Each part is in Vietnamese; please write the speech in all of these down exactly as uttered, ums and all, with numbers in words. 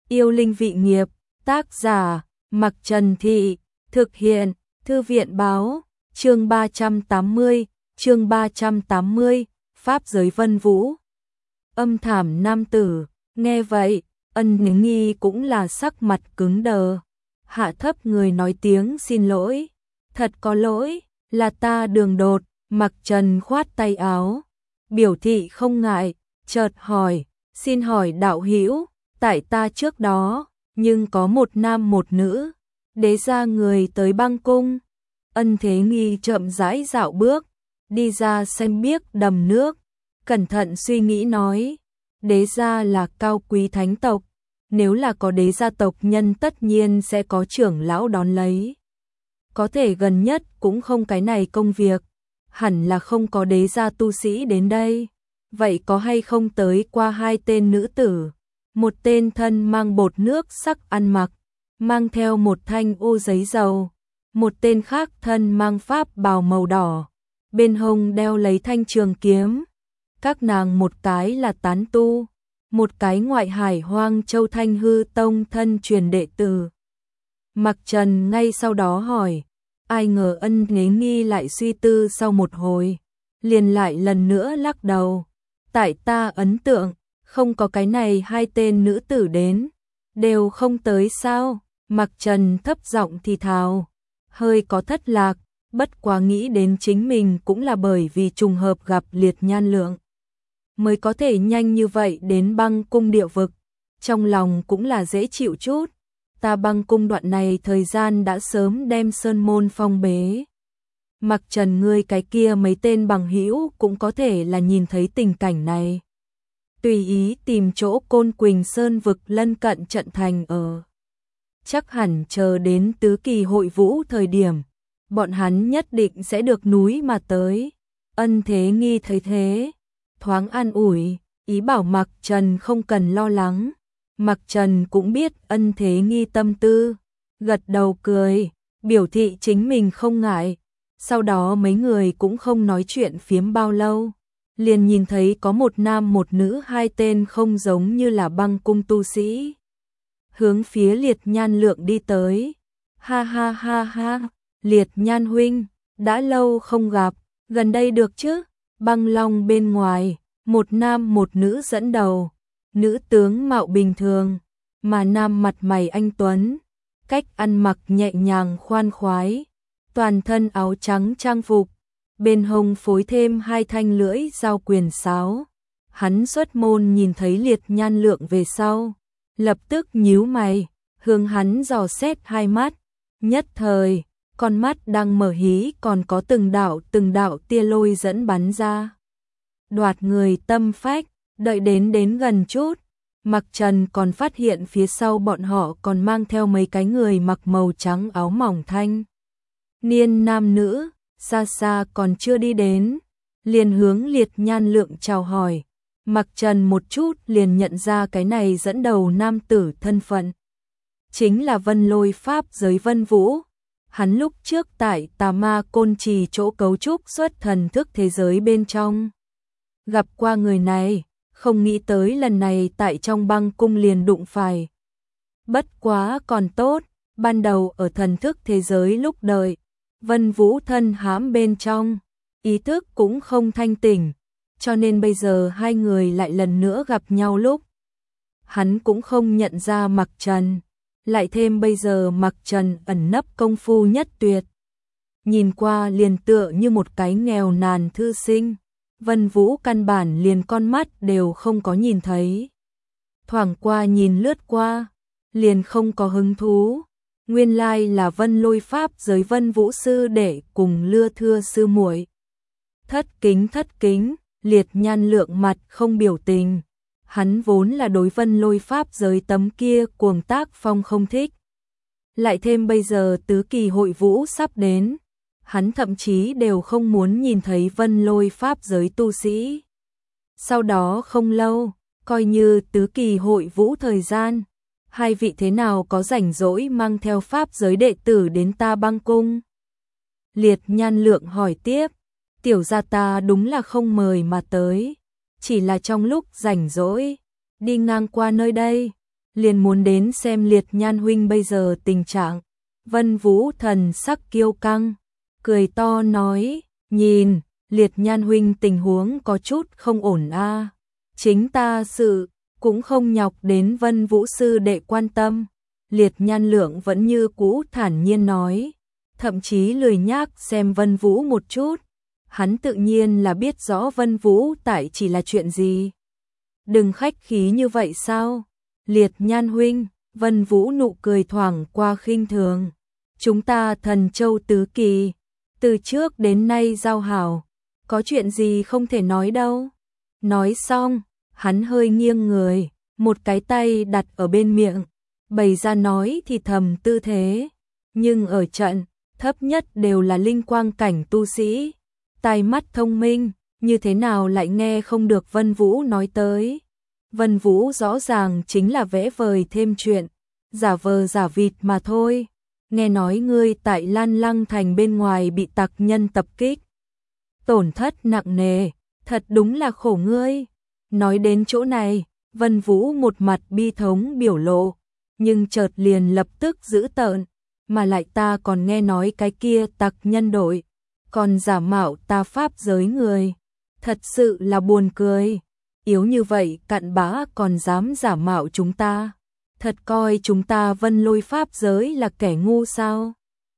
Yêu linh vị nghiệp, tác giả, Mặc Trần Thị, thực hiện, Thư viện báo, chương ba trăm tám mươi, chương ba trăm tám mươi, Pháp giới Vân Vũ. Âm thảm nam tử, nghe vậy, Ân Nghi cũng là sắc mặt cứng đờ. Hạ thấp người nói tiếng xin lỗi. Thật có lỗi, là ta đường đột. Mặc Trần khoát tay áo, biểu thị không ngại, chợt hỏi, xin hỏi đạo hữu, tại ta trước đó, nhưng có một nam một nữ, đế gia người tới băng cung. Ân Thế Nghi chậm rãi dạo bước, đi ra xem biếc đầm nước, cẩn thận suy nghĩ nói, đế gia là cao quý thánh tộc, nếu là có đế gia tộc nhân tất nhiên sẽ có trưởng lão đón lấy. Có thể gần nhất cũng không cái này công việc, hẳn là không có đế gia tu sĩ đến đây. Vậy có hay không tới qua hai tên nữ tử, một tên thân mang bột nước sắc ăn mặc, mang theo một thanh ô giấy dầu, một tên khác thân mang pháp bào màu đỏ, bên hông đeo lấy thanh trường kiếm. Các nàng một cái là tán tu, một cái ngoại hải Hoang Châu Thanh Hư Tông thân truyền đệ tử. Mặc Trần ngay sau đó hỏi, ai ngờ Ân Thế Nghi lại suy tư sau một hồi, liền lại lần nữa lắc đầu. Tại ta ấn tượng, không có cái này hai tên nữ tử đến, đều không tới sao? Mặc Trần thấp giọng thì thào, hơi có thất lạc, bất quá nghĩ đến chính mình cũng là bởi vì trùng hợp gặp Liệt Nhan Lượng, mới có thể nhanh như vậy đến băng cung địa vực, trong lòng cũng là dễ chịu chút. Ta băng cung đoạn này thời gian đã sớm đem sơn môn phong bế. Mặc Trần ngươi cái kia mấy tên bằng hữu cũng có thể là nhìn thấy tình cảnh này, tùy ý tìm chỗ Côn Quỳnh Sơn vực lân cận trận thành ở. Chắc hẳn chờ đến tứ kỳ hội vũ thời điểm, bọn hắn nhất định sẽ được núi mà tới. Ân Thế Nghi thấy thế, thoáng an ủi, ý bảo Mặc Trần không cần lo lắng. Mặc Trần cũng biết Ân Thế Nghi tâm tư, gật đầu cười, biểu thị chính mình không ngại. Sau đó mấy người cũng không nói chuyện phiếm bao lâu, liền nhìn thấy có một nam một nữ hai tên không giống như là băng cung tu sĩ, hướng phía Liệt Nhan Lượng đi tới. Ha ha ha ha, Liệt Nhan huynh, đã lâu không gặp, gần đây được chứ? Băng Long bên ngoài, một nam một nữ dẫn đầu, nữ tướng mạo bình thường, mà nam mặt mày anh tuấn, cách ăn mặc nhẹ nhàng khoan khoái, toàn thân áo trắng trang phục, bên hông phối thêm hai thanh lưỡi dao quyền sáo. Hắn xuất môn nhìn thấy Liệt Nhan Lượng về sau, lập tức nhíu mày, hướng hắn dò xét hai mắt, nhất thời, con mắt đang mở hí còn có từng đạo từng đạo tia lôi dẫn bắn ra, đoạt người tâm phách. Đợi đến đến gần chút, Mặc Trần còn phát hiện phía sau bọn họ còn mang theo mấy cái người mặc màu trắng áo mỏng thanh niên nam nữ, xa xa còn chưa đi đến, liền hướng Liệt Nhan Lượng chào hỏi. Mặc Trần một chút liền nhận ra cái này dẫn đầu nam tử thân phận, chính là Vân Lôi Pháp giới Vân Vũ. Hắn lúc trước tại Tà Ma Côn Trì chỗ cấu trúc xuất thần thức thế giới bên trong gặp qua người này, không nghĩ tới lần này tại trong băng cung liền đụng phải. Bất quá còn tốt, ban đầu ở thần thức thế giới lúc đợi, Vân Vũ thân hãm bên trong, ý thức cũng không thanh tỉnh, cho nên bây giờ hai người lại lần nữa gặp nhau lúc, hắn cũng không nhận ra Mặc Trần, lại thêm bây giờ Mặc Trần ẩn nấp công phu nhất tuyệt, nhìn qua liền tựa như một cái nghèo nàn thư sinh. Vân Vũ căn bản liền con mắt đều không có nhìn thấy, thoảng qua nhìn lướt qua, liền không có hứng thú. Nguyên lai là Vân Lôi Pháp giới Vân Vũ sư đệ cùng Lưa Thưa sư muội. Thất kính thất kính, Liệt Nhan Lượng mặt không biểu tình, hắn vốn là đối Vân Lôi Pháp giới tấm kia cuồng tác phong không thích, lại thêm bây giờ tứ kỳ hội vũ sắp đến, hắn thậm chí đều không muốn nhìn thấy Vân Lôi Pháp giới tu sĩ. Sau đó không lâu, coi như tứ kỳ hội vũ thời gian, hai vị thế nào có rảnh rỗi mang theo Pháp giới đệ tử đến ta băng cung? Liệt Nhan Lượng hỏi tiếp, tiểu gia ta đúng là không mời mà tới, chỉ là trong lúc rảnh rỗi, đi ngang qua nơi đây, liền muốn đến xem Liệt Nhan huynh bây giờ tình trạng. Vân Vũ thần sắc kiêu căng, cười to nói, nhìn, Liệt Nhan huynh tình huống có chút không ổn a. Chính ta sự, cũng không nhọc đến Vân Vũ sư đệ quan tâm. Liệt Nhan Lượng vẫn như cũ thản nhiên nói, thậm chí lười nhác xem Vân Vũ một chút. Hắn tự nhiên là biết rõ Vân Vũ tại chỉ là chuyện gì. Đừng khách khí như vậy sao? Liệt Nhan huynh, Vân Vũ nụ cười thoảng qua khinh thường. Chúng ta Thần Châu tứ kỳ, từ trước đến nay giao hảo, có chuyện gì không thể nói đâu. Nói xong, hắn hơi nghiêng người, một cái tay đặt ở bên miệng, bày ra nói thì thầm tư thế. Nhưng ở trận, thấp nhất đều là linh quang cảnh tu sĩ, tai mắt thông minh, như thế nào lại nghe không được Vân Vũ nói tới. Vân Vũ rõ ràng chính là vẽ vời thêm chuyện, giả vờ giả vịt mà thôi. Nghe nói ngươi tại Lan Lăng thành bên ngoài bị tặc nhân tập kích, tổn thất nặng nề, thật đúng là khổ ngươi. Nói đến chỗ này, Vân Vũ một mặt bi thống biểu lộ, nhưng chợt liền lập tức giữ tợn, mà lại ta còn nghe nói cái kia tặc nhân đội, còn giả mạo ta pháp giới người, thật sự là buồn cười. Yếu như vậy cặn bã còn dám giả mạo chúng ta, thật coi chúng ta Vân Lôi pháp giới là kẻ ngu sao?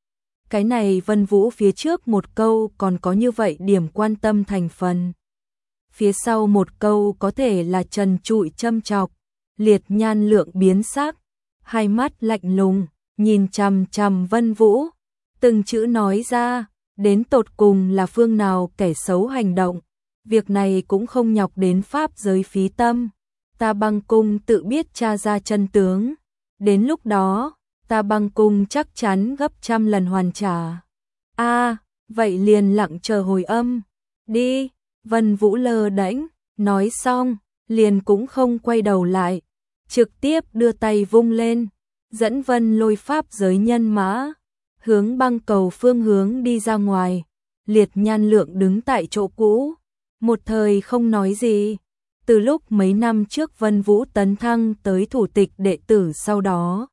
Cái này Vân Vũ phía trước một câu còn có như vậy điểm quan tâm thành phần, phía sau một câu có thể là trần trụi châm chọc. Liệt Nhan Lượng biến sắc, hai mắt lạnh lùng, nhìn chằm chằm Vân Vũ, từng chữ nói ra, đến tột cùng là phương nào kẻ xấu hành động, việc này cũng không nhọc đến pháp giới phí tâm. Ta Băng Cung tự biết tra ra chân tướng, đến lúc đó, ta Băng Cung chắc chắn gấp trăm lần hoàn trả. A, vậy liền lặng chờ hồi âm, đi. Vân Vũ lơ đễnh, nói xong, liền cũng không quay đầu lại, trực tiếp đưa tay vung lên, dẫn Vân Lôi pháp giới nhân mã, hướng băng cầu phương hướng đi ra ngoài. Liệt Nhan Lượng đứng tại chỗ cũ, một thời không nói gì. Từ lúc mấy năm trước Vân Vũ tấn thăng tới thủ tịch đệ tử sau đó,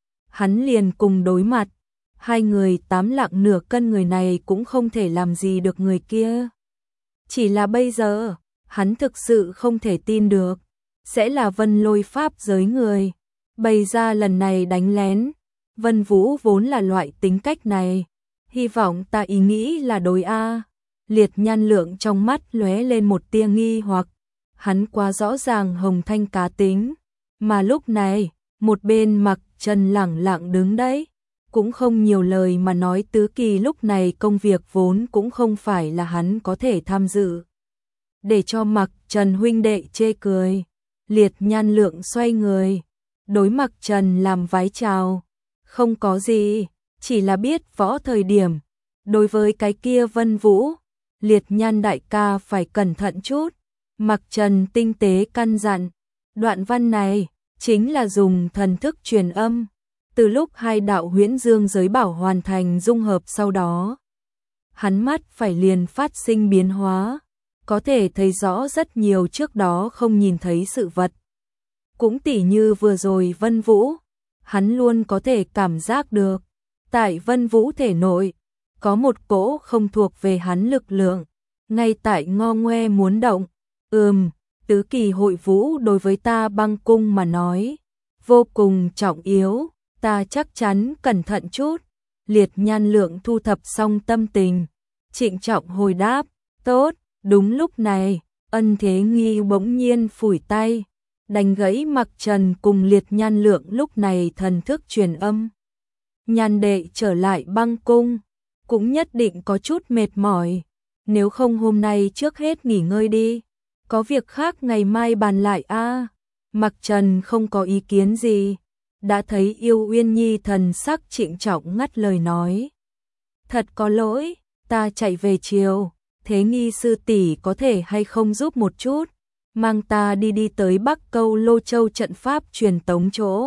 hắn liền cùng đối mặt, hai người tám lạng nửa cân người này cũng không thể làm gì được người kia. Chỉ là bây giờ, hắn thực sự không thể tin được, sẽ là Vân Lôi pháp giới người bày ra lần này đánh lén. Vân Vũ vốn là loại tính cách này, hy vọng ta ý nghĩ là đối a. Liệt Nhan Lượng trong mắt lóe lên một tia nghi hoặc, hắn quá rõ ràng Hồng Thanh cá tính, mà lúc này, một bên Mặc Trần lẳng lặng đứng đấy, cũng không nhiều lời mà nói. Tứ kỳ lúc này công việc vốn cũng không phải là hắn có thể tham dự, để cho Mặc Trần huynh đệ chê cười. Liệt Nhan Lượng xoay người, đối Mặc Trần làm vái chào, không có gì, chỉ là biết võ thời điểm, đối với cái kia Vân Vũ, Liệt Nhan đại ca phải cẩn thận chút. Mặc Trần tinh tế căn dặn, đoạn văn này chính là dùng thần thức truyền âm, từ lúc hai đạo huyễn dương giới bảo hoàn thành dung hợp sau đó, hắn mắt phải liền phát sinh biến hóa, có thể thấy rõ rất nhiều trước đó không nhìn thấy sự vật. Cũng tỉ như vừa rồi Vân Vũ, hắn luôn có thể cảm giác được, tại Vân Vũ thể nội, có một cỗ không thuộc về hắn lực lượng, ngay tại ngo ngoe muốn động. Ừm, tứ kỳ hội vũ đối với ta Băng Cung mà nói, vô cùng trọng yếu, ta chắc chắn cẩn thận chút. Liệt Nhan Lượng thu thập xong tâm tình, trịnh trọng hồi đáp, tốt. Đúng lúc này, Ân Thế Nghi bỗng nhiên phủi tay, đánh gãy Mặc Trần cùng Liệt Nhan Lượng lúc này thần thức truyền âm. Nhan đệ trở lại Băng Cung, cũng nhất định có chút mệt mỏi, nếu không hôm nay trước hết nghỉ ngơi đi, có việc khác ngày mai bàn lại a. À. Mặc Trần không có ý kiến gì, đã thấy Yêu Uyên Nhi thần sắc trịnh trọng ngắt lời nói. Thật có lỗi, ta chạy về chiều, Thế Nghi sư tỷ có thể hay không giúp một chút, mang ta đi đi tới Bắc Câu Lô Châu trận pháp truyền tống chỗ.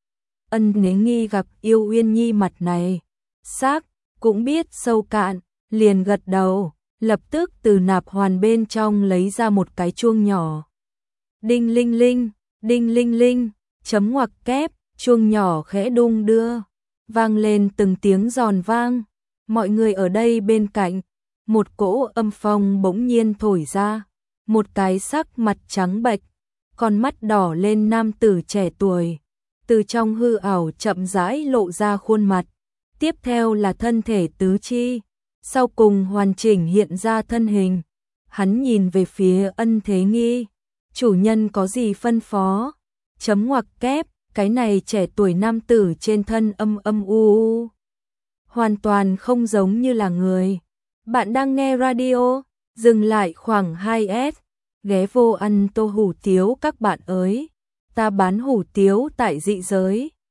Ân Thế Nghi gặp Yêu Uyên Nhi mặt này, xác cũng biết sâu cạn, liền gật đầu, lập tức từ nạp hoàn bên trong lấy ra một cái chuông nhỏ. Đinh linh linh, đinh linh linh, chấm ngoặc kép, chuông nhỏ khẽ đung đưa, vang lên từng tiếng giòn vang. Mọi người ở đây bên cạnh, một cỗ âm phong bỗng nhiên thổi ra, một cái sắc mặt trắng bệch, con mắt đỏ lên nam tử trẻ tuổi, từ trong hư ảo chậm rãi lộ ra khuôn mặt, tiếp theo là thân thể tứ chi, sau cùng hoàn chỉnh hiện ra thân hình. Hắn nhìn về phía Ân Thế Nghi, chủ nhân có gì phân phó? Chấm ngoặc kép, cái này trẻ tuổi nam tử trên thân âm âm u u, hoàn toàn không giống như là người. Bạn đang nghe radio, dừng lại khoảng hai s, ghé vô ăn tô hủ tiếu các bạn ơi, ta bán hủ tiếu tại dị giới.